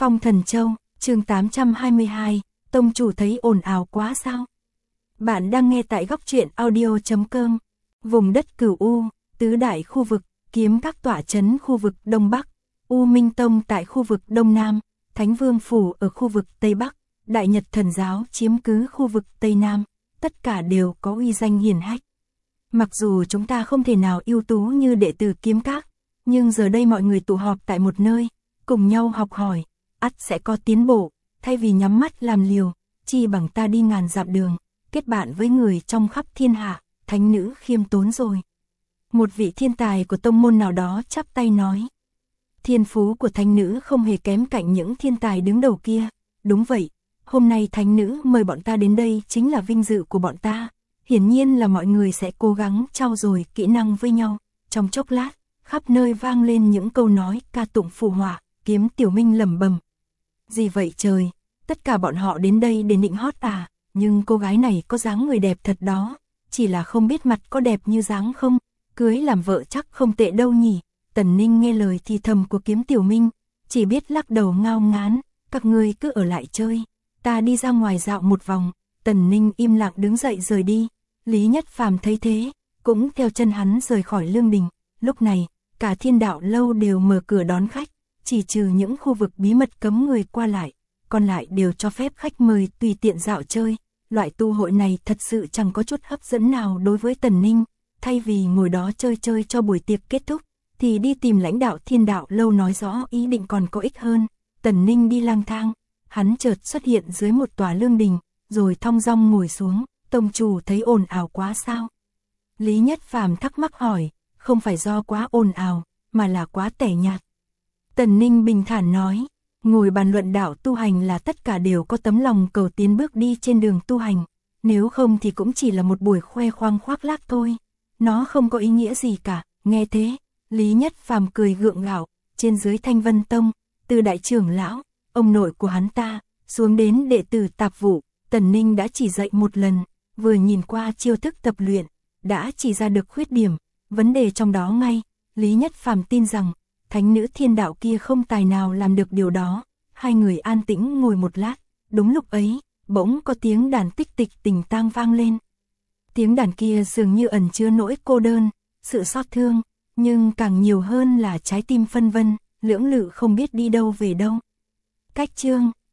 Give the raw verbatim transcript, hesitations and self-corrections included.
Phong Thần Châu, chương tám trăm hai mươi hai, tông chủ thấy ồn ào quá sao? Bạn đang nghe tại góc truyện audio chấm com. Vùng đất Cửu U, tứ đại khu vực, kiếm các tọa trấn khu vực Đông Bắc, U Minh Tông tại khu vực Đông Nam, Thánh Vương Phủ ở khu vực Tây Bắc, Đại Nhật Thần Giáo chiếm cứ khu vực Tây Nam, tất cả đều có uy danh hiển hách. Mặc dù chúng ta không thể nào ưu tú như đệ tử kiếm các, nhưng giờ đây mọi người tụ họp tại một nơi, cùng nhau học hỏi, ắt sẽ có tiến bộ, thay vì nhắm mắt làm liều, chi bằng ta đi ngàn dặm đường, kết bạn với người trong khắp thiên hạ, thánh nữ khiêm tốn rồi. Một vị thiên tài của tông môn nào đó chắp tay nói. Thiên phú của thánh nữ không hề kém cạnh những thiên tài đứng đầu kia, đúng vậy, hôm nay thánh nữ mời bọn ta đến đây chính là vinh dự của bọn ta, hiển nhiên là mọi người sẽ cố gắng trau dồi kỹ năng với nhau. Trong chốc lát, khắp nơi vang lên những câu nói ca tụng phù họa, Kiếm Tiểu Minh lẩm bẩm. Gì vậy trời, tất cả bọn họ đến đây để nịnh hót à, nhưng cô gái này có dáng người đẹp thật đó, chỉ là không biết mặt có đẹp như dáng không, cưới làm vợ chắc không tệ đâu nhỉ. Tần Ninh nghe lời thì thầm của Kiếm Tiểu Minh, chỉ biết lắc đầu ngao ngán, các ngươi cứ ở lại chơi, ta đi ra ngoài dạo một vòng. Tần Ninh im lặng đứng dậy rời đi, Lý Nhất Phàm thấy thế, cũng theo chân hắn rời khỏi lương đình. Lúc này, cả Thiên Đạo lâu đều mở cửa đón khách, chỉ trừ những khu vực bí mật cấm người qua lại, còn lại đều cho phép khách mời tùy tiện dạo chơi. Loại tu hội này thật sự chẳng có chút hấp dẫn nào đối với Tần Ninh, thay vì ngồi đó chơi chơi cho buổi tiệc kết thúc, thì đi tìm lãnh đạo Thiên Đạo lâu nói rõ ý định còn có ích hơn. Tần Ninh đi lang thang, hắn chợt xuất hiện dưới một tòa lương đình, rồi thong dong ngồi xuống. Tông chủ thấy ồn ào quá sao? Lý Nhất Phàm thắc mắc hỏi. Không phải do quá ồn ào, mà là quá tẻ nhạt. Tần Ninh bình thản nói, ngồi bàn luận đạo tu hành là tất cả đều có tấm lòng cầu tiến bước đi trên đường tu hành, nếu không thì cũng chỉ là một buổi khoe khoang khoác lác thôi, nó không có ý nghĩa gì cả. Nghe thế, Lý Nhất Phàm cười gượng gạo, trên dưới Thanh Vân Tông, từ đại trưởng lão, ông nội của hắn ta, xuống đến đệ tử tạp vụ, Tần Ninh đã chỉ dạy một lần, vừa nhìn qua chiêu thức tập luyện, đã chỉ ra được khuyết điểm, vấn đề trong đó ngay. Lý Nhất Phàm tin rằng, thánh nữ Thiên Đạo kia không tài nào làm được điều đó. Hai người an tĩnh ngồi một lát, đúng lúc ấy, bỗng có tiếng đàn tích tịch tình tang vang lên. Tiếng đàn kia dường như ẩn chứa nỗi cô đơn, sự xót thương, nhưng càng nhiều hơn là trái tim phân vân, lưỡng lự không biết đi đâu về đâu. Cách chương